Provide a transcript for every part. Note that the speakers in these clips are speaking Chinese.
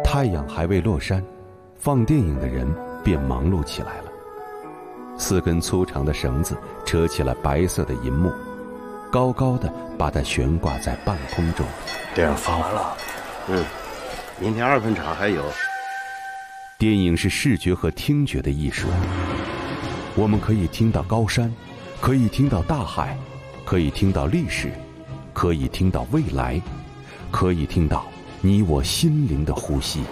太阳还未落山，放电影的人便忙碌起来了。4根粗长的绳子扯起了白色的银幕，高高的把它悬挂在半空中。 电影放完了，明天2分场还有。 电影是视觉和听觉的艺术，我们可以听到高山，可以听到大海，可以听到历史，可以听到未来，可以听到你我心灵的呼吸。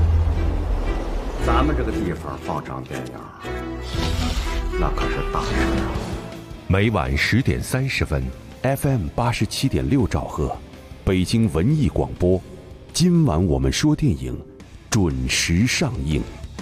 咱们这个地方放场电影，那可是大事啊！ 每晚10点30分 ，FM 87.6兆赫，北京文艺广播。今晚我们说电影，准时上映。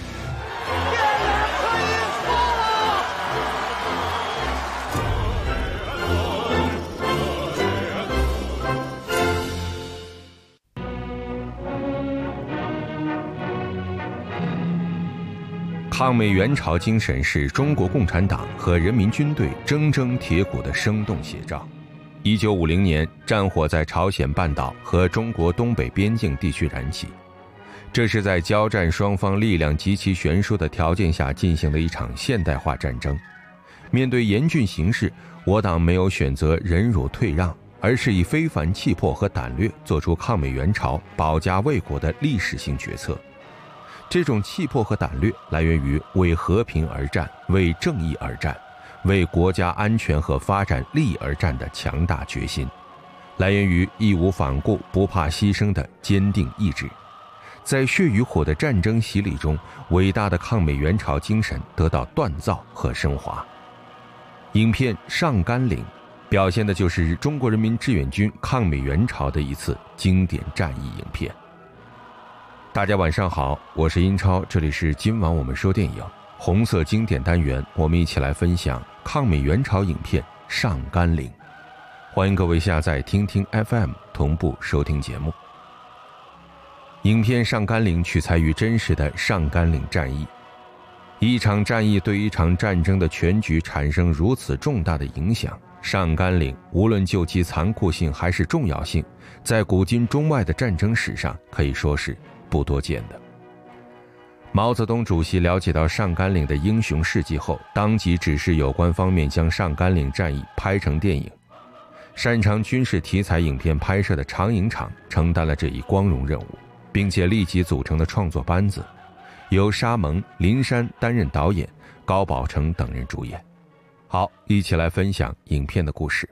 抗美援朝精神是中国共产党和人民军队铮铮铁骨的生动写照。1950年，战火在朝鲜半岛和中国东北边境地区燃起，这是在交战双方力量极其悬殊的条件下进行的一场现代化战争。面对严峻形势，我党没有选择忍辱退让，而是以非凡气魄和胆略做出抗美援朝、保家卫国的历史性决策。这种气魄和胆略来源于为和平而战、为正义而战、为国家安全和发展利益而战的强大决心，来源于义无反顾、不怕牺牲的坚定意志。在血与火的战争洗礼中，伟大的抗美援朝精神得到锻造和升华。影片《上甘岭》表现的就是中国人民志愿军抗美援朝的一次经典战役影片。大家晚上好，我是英超，这里是今晚我们说电影红色经典单元，我们一起来分享抗美援朝影片《上甘岭》。欢迎各位下载听听 FM 同步收听节目。影片《上甘岭》取材于真实的上甘岭战役。一场战役对一场战争的全局产生如此重大的影响，上甘岭无论就其残酷性还是重要性，在古今中外的战争史上可以说是不多见的。毛泽东主席了解到上甘岭的英雄事迹后，当即指示有关方面将上甘岭战役拍成电影。擅长军事题材影片拍摄的长影厂承担了这一光荣任务，并且立即组成了创作班子，由沙蒙、林珊担任导演，高宝成等人主演。好，一起来分享影片的故事。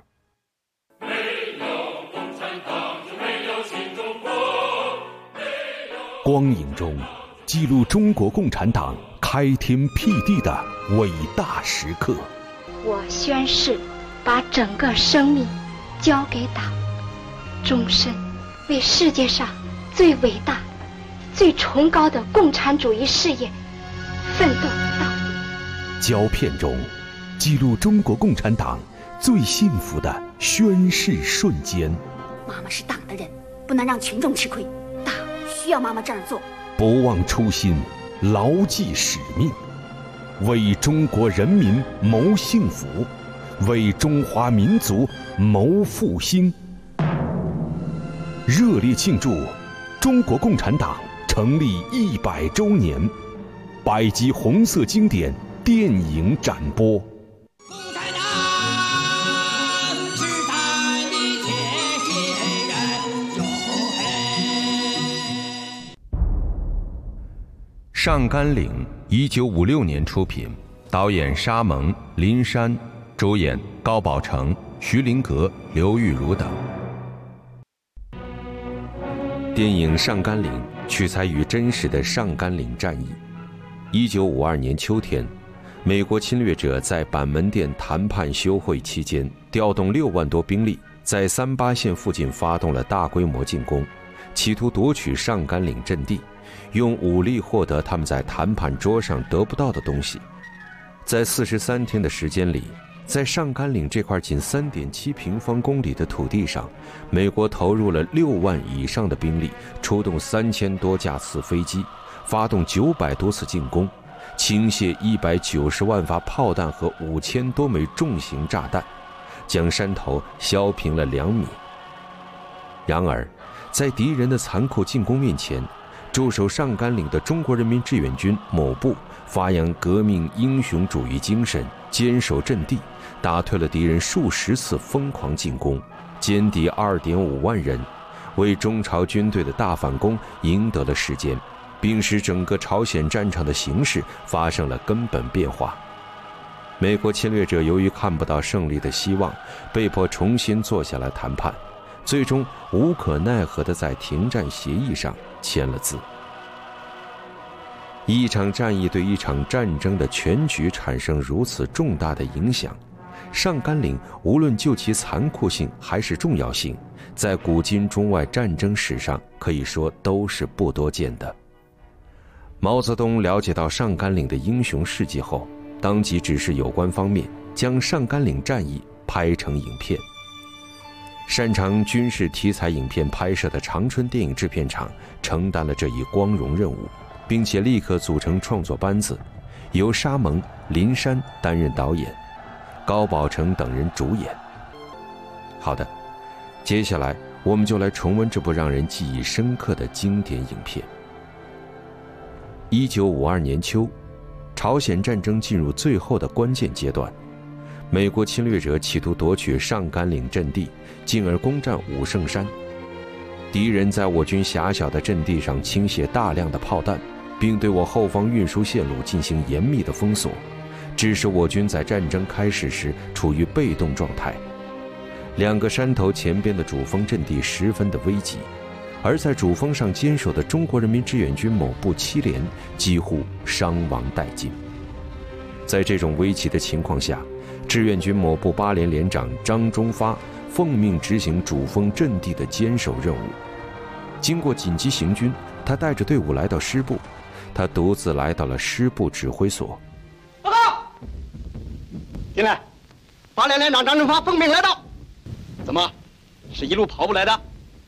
光影中记录中国共产党开天辟地的伟大时刻。 我宣誓把整个生命交给党，终身为世界上最伟大、最崇高的共产主义事业奋斗到底。 胶片中记录中国共产党最幸福的宣誓瞬间。 妈妈是党的人，不能让群众吃亏，党需要妈妈这样做。 不忘初心，牢记使命，为中国人民谋幸福，为中华民族谋复兴。热烈庆祝中国共产党成立100周年，100集红色经典电影展播。上甘岭1956年出品，导演沙蒙、林珊，主演高宝成、徐林阁、刘玉茹等。电影《上甘岭》取材于真实的上甘岭战役。1952年秋天，美国侵略者在板门店谈判休会期间，调动6万多兵力，在38线附近发动了大规模进攻，企图夺取上甘岭阵地，用武力获得他们在谈判桌上得不到的东西。在43天的时间里，在上甘岭这块仅3.7平方公里的土地上，美国投入了6万以上的兵力，出动3000多架次飞机，发动900多次进攻，倾泻190万发炮弹和5000多枚重型炸弹，将山头削平了2米。然而，在敌人的残酷进攻面前， 驻守上甘岭的中国人民志愿军某部发扬革命英雄主义精神，坚守阵地，打退了敌人数十次疯狂进攻，歼敌2.5万人，为中朝军队的大反攻赢得了时间，并使整个朝鲜战场的形势发生了根本变化。美国侵略者由于看不到胜利的希望，被迫重新坐下来谈判，最终无可奈何地在停战协议上签了字。一场战役对一场战争的全局产生如此重大的影响，上甘岭无论就其残酷性还是重要性，在古今中外战争史上可以说都是不多见的。毛泽东了解到上甘岭的英雄事迹后，当即指示有关方面将上甘岭战役拍成影片。擅长军事题材影片拍摄的长春电影制片厂承担了这一光荣任务，并且立刻组成创作班子，由沙蒙、林山担任导演，高宝成等人主演。好的，接下来我们就来重温这部让人记忆深刻的经典影片。1952年秋，朝鲜战争进入最后的关键阶段，美国侵略者企图夺取上甘岭阵地，进而攻占武圣山。敌人在我军狭小的阵地上倾泻大量的炮弹，并对我后方运输线路进行严密的封锁，致使我军在战争开始时处于被动状态。2个山头前边的主峰阵地十分的危急，而在主峰上坚守的中国人民志愿军某部7连几乎伤亡殆尽。在这种危急的情况下，志愿军某部8连连长张忠发奉命执行主峰阵地的坚守任务。经过紧急行军，他带着队伍来到师部，他独自来到了师部指挥所。 报告，进来，8连连长张忠发奉命来到。怎么，是一路跑步来的？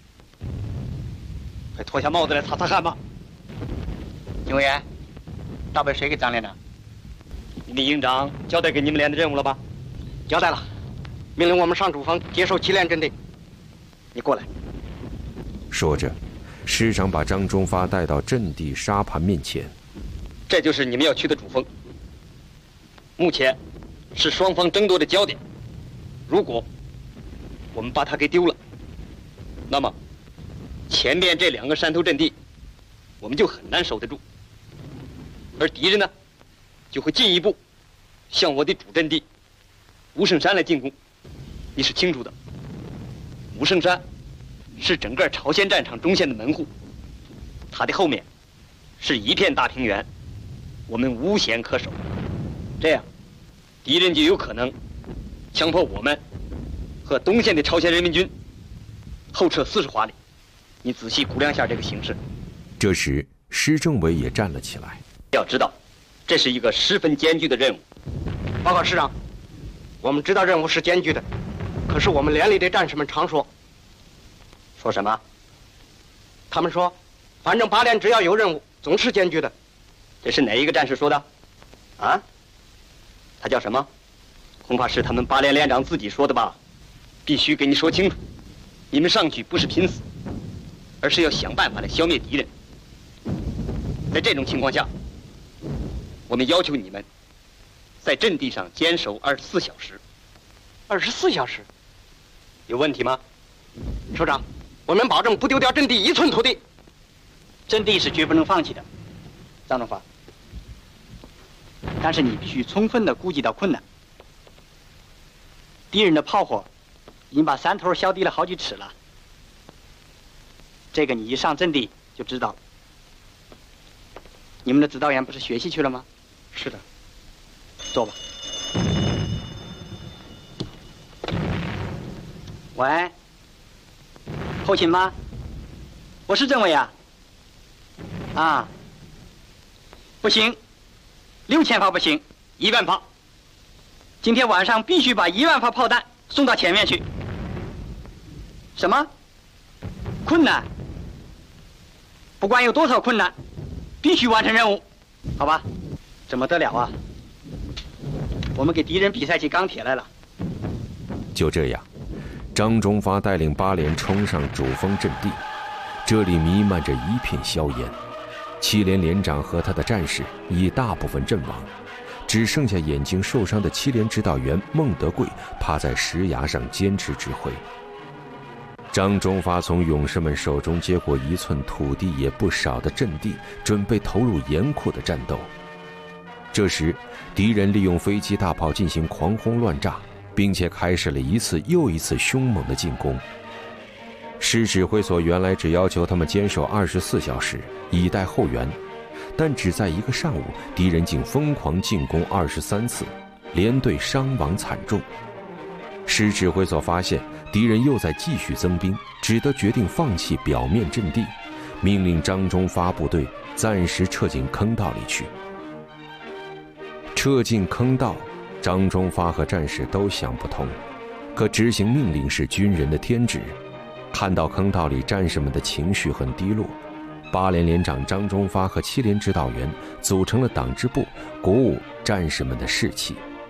快脱下帽子来擦擦汗吧。 警卫员，倒被谁给张连长？ 李营长交代给你们连的任务了吧？ 交代了，命令我们上主峰接受7连阵地。你过来。 说着，师长把张忠发带到阵地沙盘面前。 这就是你们要去的主峰，目前是双方争夺的焦点。如果我们把它给丢了，那么前边这2个山头阵地我们就很难守得住，而敌人呢就会进一步向我的主阵地武圣山来进攻。你是清楚的，武圣山是整个朝鲜战场中线的门户，它的后面是一片大平原，我们无险可守。这样敌人就有可能强迫我们和东线的朝鲜人民军后撤40华里。你仔细估量一下这个形势。 这时施政委也站了起来。 要知道，这是一个十分艰巨的任务。 报告师长，我们知道任务是艰巨的，可是我们连里的战士们常说什么？ 他们说，反正8连只要有任务，总是艰巨的。 这是哪一个战士说的？ 啊？ 他叫什么？恐怕是他们8连连长自己说的吧？必须给你说清楚，你们上去不是拼死，而是要想办法来消灭敌人。在这种情况下，我们要求你们在阵地上坚守24小时。 24小时？ 有问题吗？ 首长，我们保证不丢掉阵地1寸土地。 阵地是绝不能放弃的，张忠发。但是你必须充分地估计到困难。敌人的炮火已经把山头削低了好几尺了，这个你一上阵地就知道了。你们的指导员不是学习去了吗？ 是的。 坐吧。喂，后勤吗？我是政委啊。啊，不行，6000发不行，1万发。今天晚上必须把1万发炮弹送到前面去。什么？困难？不管有多少困难，必须完成任务，好吧？怎么得了啊？我们给敌人比赛起钢铁来了。 就这样，张忠发带领8连冲上主峰阵地，这里弥漫着一片硝烟， 7连连长和他的战士已大部分阵亡，只剩下眼睛受伤的7连指导员孟德贵趴在石崖上坚持指挥。张忠发从勇士们手中接过1寸土地也不少的阵地，准备投入严酷的战斗。这时，敌人利用飞机大炮进行狂轰乱炸，并且开始了一次又一次凶猛的进攻。师指挥所原来只要求他们坚守24小时，以待后援，但只在一个上午，敌人竟疯狂进攻23次，连队伤亡惨重。师指挥所发现敌人又在继续增兵，只得决定放弃表面阵地，命令张忠发部队暂时撤进坑道里去。撤进坑道，张忠发和战士都想不通，可执行命令是军人的天职。看到坑道里战士们的情绪很低落，8连连长张忠发和7连指导员组成了党支部，鼓舞战士们的士气。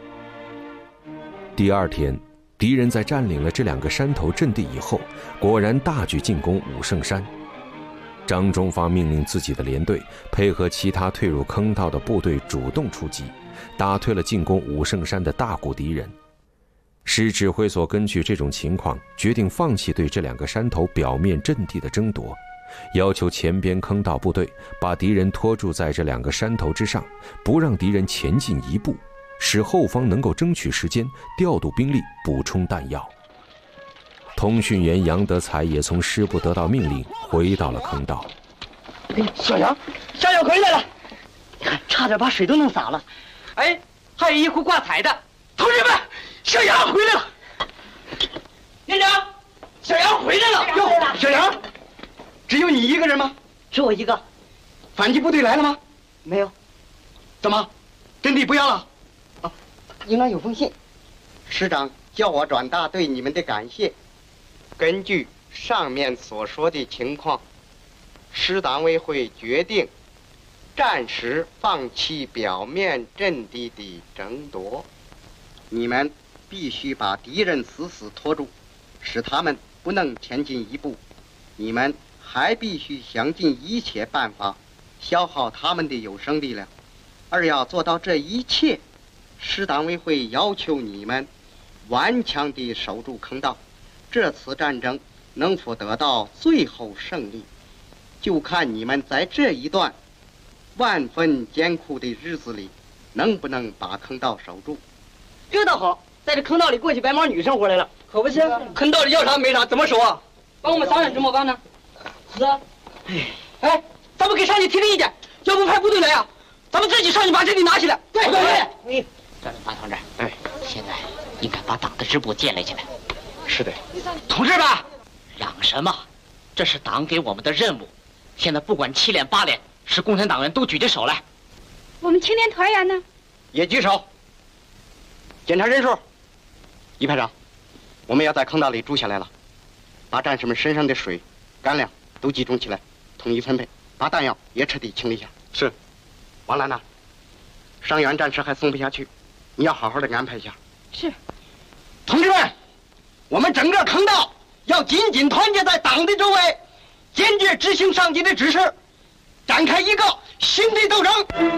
第2天，敌人在占领了这2个山头阵地以后，果然大举进攻武圣山。张忠发命令自己的连队配合其他退入坑道的部队主动出击，打退了进攻武圣山的大股敌人。师指挥所根据这种情况，决定放弃对这2个山头表面阵地的争夺，要求前边坑道部队把敌人拖住在这2个山头之上，不让敌人前进一步，使后方能够争取时间调度兵力补充弹药。通讯员杨德才也从师部得到命令，回到了坑道。 小杨回来了，你看差点把水都弄洒了。哎，还有一壶挂彩的。同志们，小杨回来了。连长，小杨回来了。 哟，小杨，只有你一个人吗？ 只我一个。 反击部队来了吗？ 没有。 怎么，阵地不要了？ 啊，应该有封信。 师长叫我转达对你们的感谢。根据上面所说的情况，师党委会决定暂时放弃表面阵地的争夺。你们必须把敌人死死拖住，使他们不能前进一步。你们还必须想尽一切办法消耗他们的有生力量，而要做到这一切，师党委会要求你们顽强地守住坑道。这次战争能否得到最后胜利，就看你们在这一段万分艰苦的日子里能不能把坑道守住。 这倒好，在这坑道里过起白毛女生活来了，可不行。坑道里要啥没啥，怎么守啊？帮我们商量怎么办呢？是啊。哎，咱们给上级提个意见，要不派部队来呀？咱们自己上去把阵地拿起来。对。 这马同志，现在应该把党的支部建立起来。 是的。 同志们， 嚷什么？这是党给我们的任务。现在不管7连8连，是共产党员都举起手来。 我们青年团员呢？ 也举手。检查人数。一排长，我们要在坑道里住下来了，把战士们身上的水、干粮都集中起来，统一分配，把弹药也彻底清理一下。是。王兰呐，伤员战士还送不下去，你要好好的安排一下。 是。 同志们，我们整个坑道要紧紧团结在党的周围，坚决执行上级的指示，展开一个新的斗争。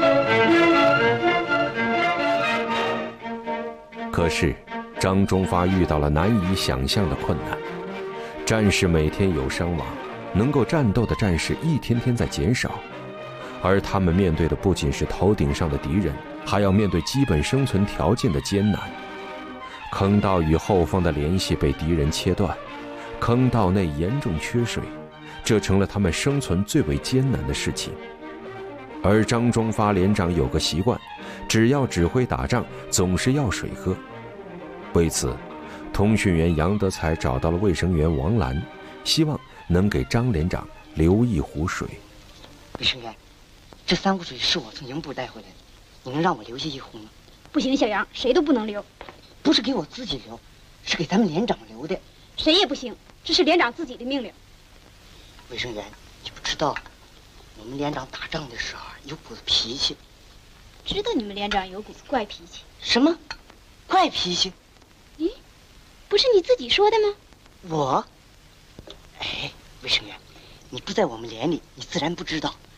可是张忠发遇到了难以想象的困难，战士每天有伤亡，能够战斗的战士一天天在减少，而他们面对的不仅是头顶上的敌人，还要面对基本生存条件的艰难。坑道与后方的联系被敌人切断，坑道内严重缺水，这成了他们生存最为艰难的事情。而张忠发连长有个习惯，只要指挥打仗，总是要水喝。为此，通讯员杨德才找到了卫生员王兰，希望能给张连长留一壶水。 卫生员，这3壶水是我从营部带回来的，你能让我留下1壶吗？ 不行，小杨，谁都不能留。 不是给我自己留，是给咱们连长留的。 谁也不行，这是连长自己的命令。 卫生员，你不知道，我们连长打仗的时候有股子脾气。 知道你们连长有股子怪脾气。 什么？怪脾气？ 咦，不是你自己说的吗？ 我？哎，卫生员，你不在我们连里，你自然不知道。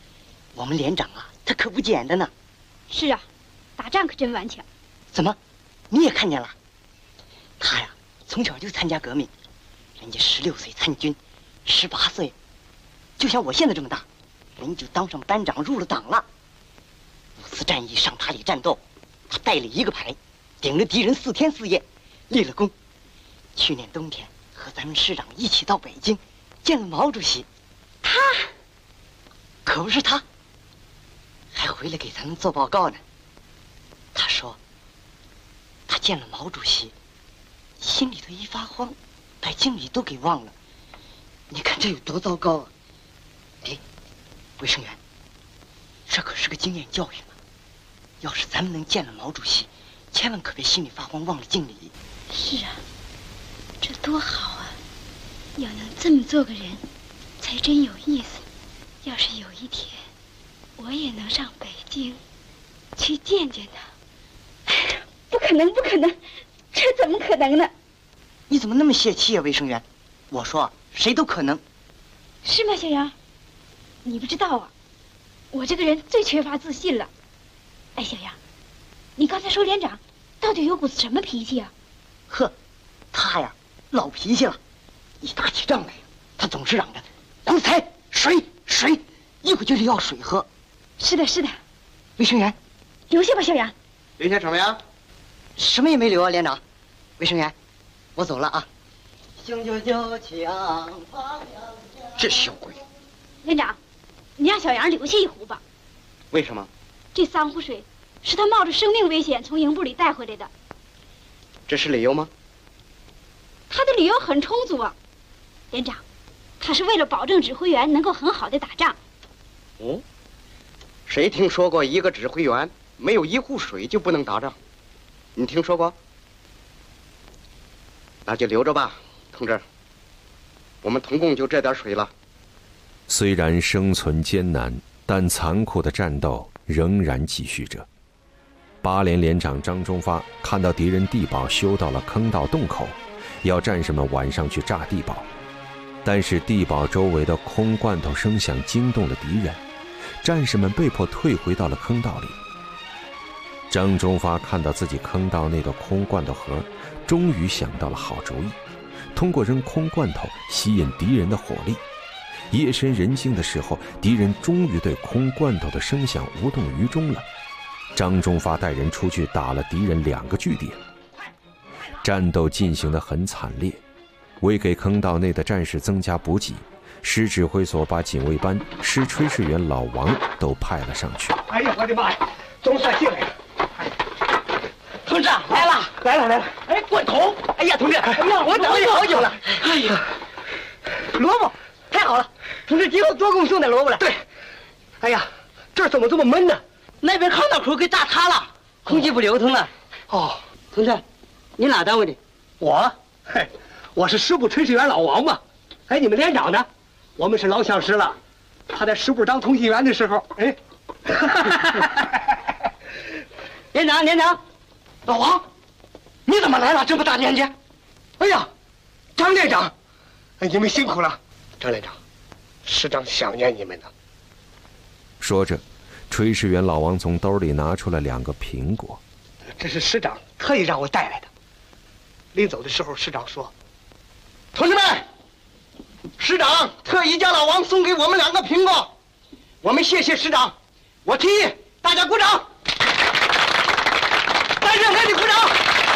我们连长啊，他可不简单呢。 是啊，打仗可真顽强。 怎么，你也看见了？他呀，从小就参加革命，人家16岁参军，18岁，就像我现在这么大，人家就当上班长，入了党了。5次战役上塔里战斗，他带了1个排，顶着敌人4天4夜，立了功。去年冬天和咱们师长一起到北京，见了毛主席。 他可不是他，还回来给咱们做报告呢。他说，他见了毛主席，心里头一发慌，把敬礼都给忘了。你看这有多糟糕啊！哎，卫生员，这可是个经验教训啊！要是咱们能见了毛主席，千万可别心里发慌，忘了敬礼。 是啊，这多好啊！要能这么做个人，才真有意思。要是有一天，我也能上北京，去见见他。不可能，不可能，这怎么可能呢？ 你怎么那么泄气啊，卫生员？我说谁都可能。 是吗，小杨？你不知道啊，我这个人最缺乏自信了。哎，小杨，你刚才说连长到底有股子什么脾气啊？ 呵，他呀，老脾气了。一打起仗来，他总是嚷着“奴才，水水”，一股劲儿要水喝。 是的，是的。 卫生员， 留下吧，小杨。 留下什么呀？ 什么也没留啊，连长。卫生员，我走了啊。雄赳赳枪放两下。 这小鬼！ 连长，你让小杨留下一壶吧。 为什么？ 这3壶水是他冒着生命危险从营部里带回来的。 这是理由吗？ 他的理由很充足啊，连长，他是为了保证指挥员能够很好的打仗。 哦，谁听说过一个指挥员没有1壶水就不能打仗？你听说过？那就留着吧，同志。我们同共就这点水了。 虽然生存艰难，但残酷的战斗仍然继续着。8连连长张忠发看到敌人地堡修到了坑道洞口，要战士们晚上去炸地堡，但是地堡周围的空罐头声响惊动了敌人，战士们被迫退回到了坑道里。张忠发看到自己坑道内的空罐头盒，终于想到了好主意，通过扔空罐头吸引敌人的火力。夜深人静的时候，敌人终于对空罐头的声响无动于衷了。张忠发带人出去打了敌人2个据点，战斗进行得很惨烈。为给坑道内的战士增加补给，师指挥所把警卫班、师炊事员老王都派了上去。 哎呀，我的妈呀，总算进来了！ 同志来了， 来了来了！ 哎，罐头！哎呀，同志，哎呀，我等你好久了。哎呀，萝卜，太好了！同志今后多给我们送点萝卜来。 对。哎呀，这儿怎么这么闷呢？ 那边坑道口给炸塌了，空气不流通了。 哦， 同志，你哪单位的？ 我，嘿，我是师部炊事员老王嘛。哎，你们连长呢？我们是老相识了。他在师部当通信员的时候，哎， 连长，连长， 老王，你怎么来了？这么大年纪？哎呀，张连长，哎，你们辛苦了。张连长，师长想念你们呢。 说着，炊事员老王从兜里拿出了2个苹果。 这是师长特意让我带来的。临走的时候，师长说：“同志们，师长特意叫老王送给我们2个苹果，我们谢谢师长。我提议大家鼓掌，再热烈的鼓掌。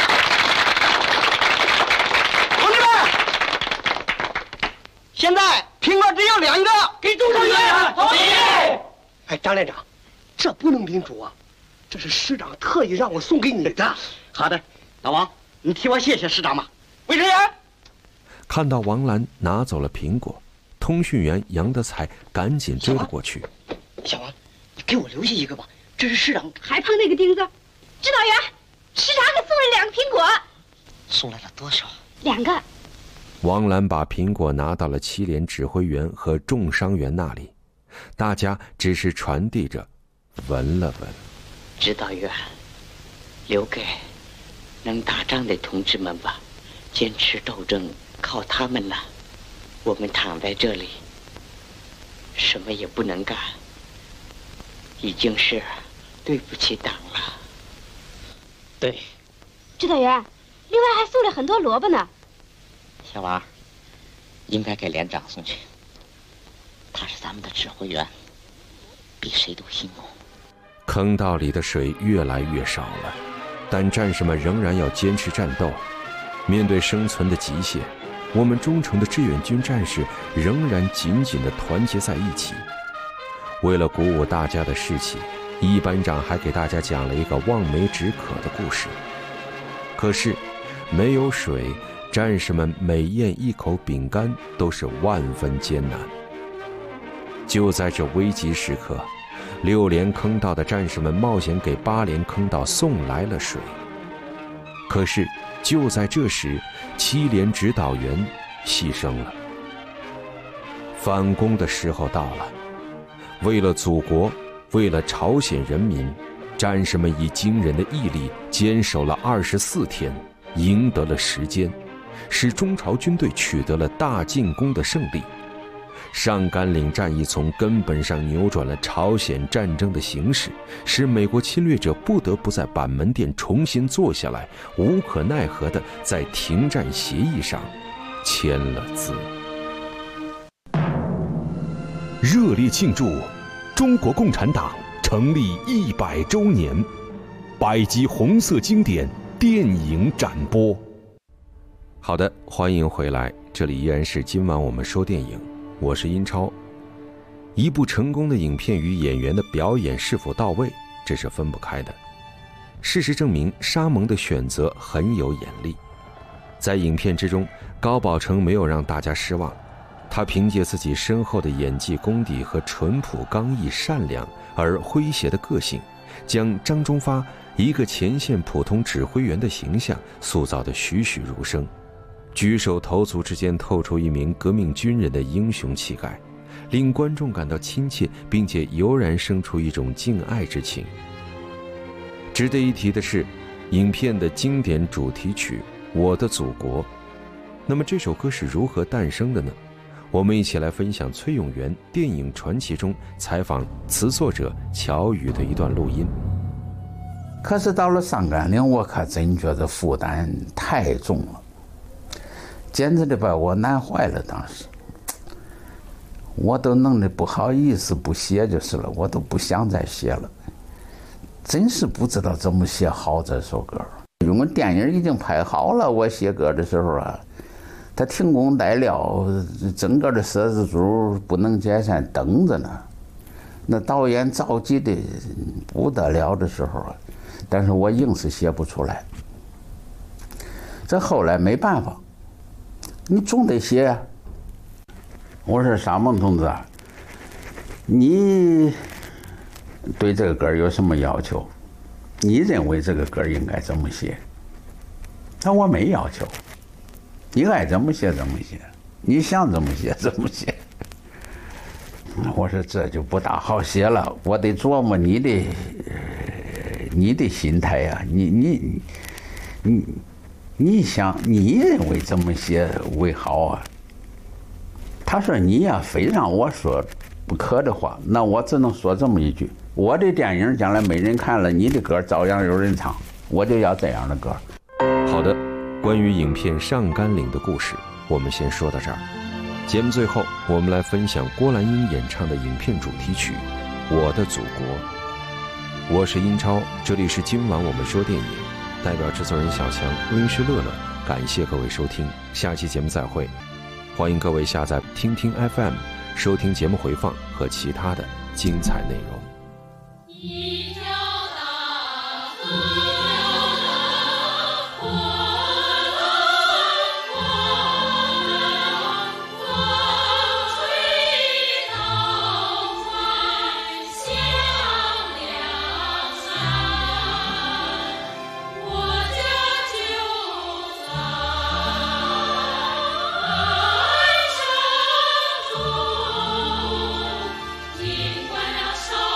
同志们，现在苹果只有2个，给主持人同意。哎，张连长，这不能领主啊。”这是师长特意让我送给你的。 好的，老王，你替我谢谢师长吧。 卫生员看到王兰拿走了苹果，通讯员杨德才赶紧追了过去。 小王，你给我留下1个吧，这是师长。 还碰那个钉子，指导员，师长给送了2个苹果。 送来了多少 ？2个。 王兰把苹果拿到了7连指挥员和重伤员那里，大家只是传递着，闻了闻。 指导员，留给能打仗的同志们吧，坚持斗争靠他们了。我们躺在这里，什么也不能干， 已经是对不起党了。 对， 指导员，另外还送了很多萝卜呢。 小王，应该给连长送去，他是咱们的指挥员，比谁都辛苦。 坑道里的水越来越少了，但战士们仍然要坚持战斗。面对生存的极限，我们忠诚的志愿军战士仍然紧紧地团结在一起。为了鼓舞大家的士气，一班长还给大家讲了一个望梅止渴的故事。可是没有水，战士们每咽一口饼干都是万分艰难。就在这危急时刻，6连坑道的战士们冒险给8连坑道送来了水。可是就在这时，7连指导员牺牲了。反攻的时候到了，为了祖国，为了朝鲜人民，战士们以惊人的毅力坚守了24天，赢得了时间，使中朝军队取得了大进攻的胜利。上甘岭战役从根本上扭转了朝鲜战争的形势，使美国侵略者不得不在板门店重新坐下来，无可奈何地在停战协议上签了字。 热烈庆祝中国共产党成立100周年，100集红色经典电影展播。 好的，欢迎回来，这里依然是今晚我们说电影，我是英超。一部成功的影片与演员的表演是否到位，这是分不开的。事实证明，沙蒙的选择很有眼力。在影片之中，高宝成没有让大家失望，他凭借自己深厚的演技功底和淳朴刚毅善良而诙谐的个性，将张忠发一个前线普通指挥员的形象塑造得栩栩如生，举手投足之间透出一名革命军人的英雄气概，令观众感到亲切，并且油然生出一种敬爱之情。值得一提的是，影片的经典主题曲《我的祖国》。那么这首歌是如何诞生的呢？我们一起来分享崔永元电影传奇中采访词作者乔羽的一段录音。 可是到了上甘岭，我可真觉得负担太重了，简直的把我难坏了。当时我都弄得不好意思不写就是了，我都不想再写了，真是不知道怎么写好这首歌。因为电影已经拍好了，我写歌的时候啊，他停工待料，整个的摄制组不能解散，等着呢。那导演着急的不得了的时候啊，但是我硬是写不出来。这后来没办法，你总得写啊。我说沙蒙同志啊，你对这个歌有什么要求？你认为这个歌应该怎么写？他说我没要求，你爱怎么写怎么写，你想怎么写怎么写。我说这就不大好写了，我得琢磨你的心态呀、你想你认为怎么写为好啊？他说你呀非让我说不可的话，那我只能说这么一句：我的电影将来没人看了，你的歌照样有人唱，我就要这样的歌。 好的，关于影片《上甘岭》的故事，我们先说到这儿。节目最后，我们来分享郭兰英演唱的影片主题曲《我的祖国》。我是英超，这里是今晚我们说电影，代表制作人小强、录音师乐乐，感谢各位收听，下期节目再会。欢迎各位下载听听 FM， 收听节目回放和其他的精彩内容。 尽管那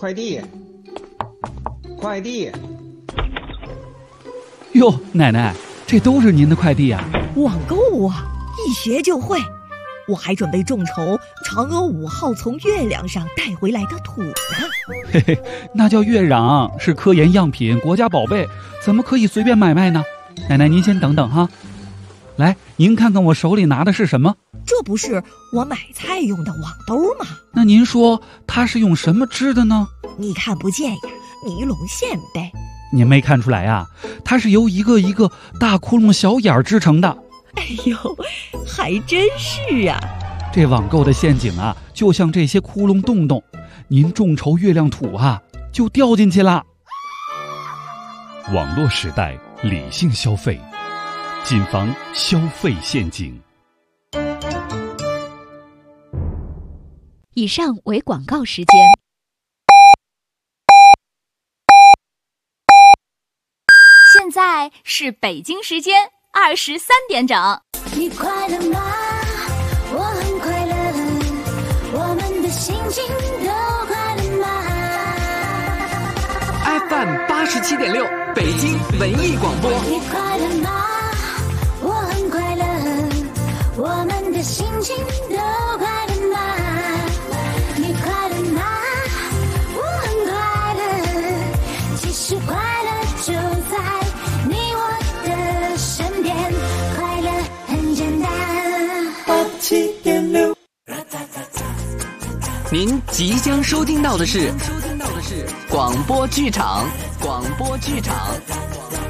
快递，快递。 哟，奶奶，这都是您的快递啊？ 网购啊，一学就会。我还准备众筹嫦娥5号从月亮上带回来的土呢。 嘿嘿，那叫月壤，是科研样品，国家宝贝，怎么可以随便买卖呢？奶奶您先等等哈。来，您看看我手里拿的是什么？ 这不是我买菜用的网兜吗？ 那您说它是用什么织的呢？ 你看不见呀，尼龙线呗。 您没看出来呀？它是由一个一个大窟窿小眼儿织成的。 哎呦，还真是啊！ 这网购的陷阱啊，就像这些窟窿洞洞，您众筹月亮土啊，就掉进去了。 网络时代，理性消费，谨防消费陷阱。 以上为广告时间。 现在是北京时间23点整。 你快乐吗？我很快乐，我们的心情都快乐吗 ？FM 87.6，北京文艺广播。 你快乐吗？我很快乐，我们的心情都快乐吗？你快乐吗？我很快乐，其实快乐就在你我的身边，快乐很简单。87.6， 您即将收听到的是广播剧场。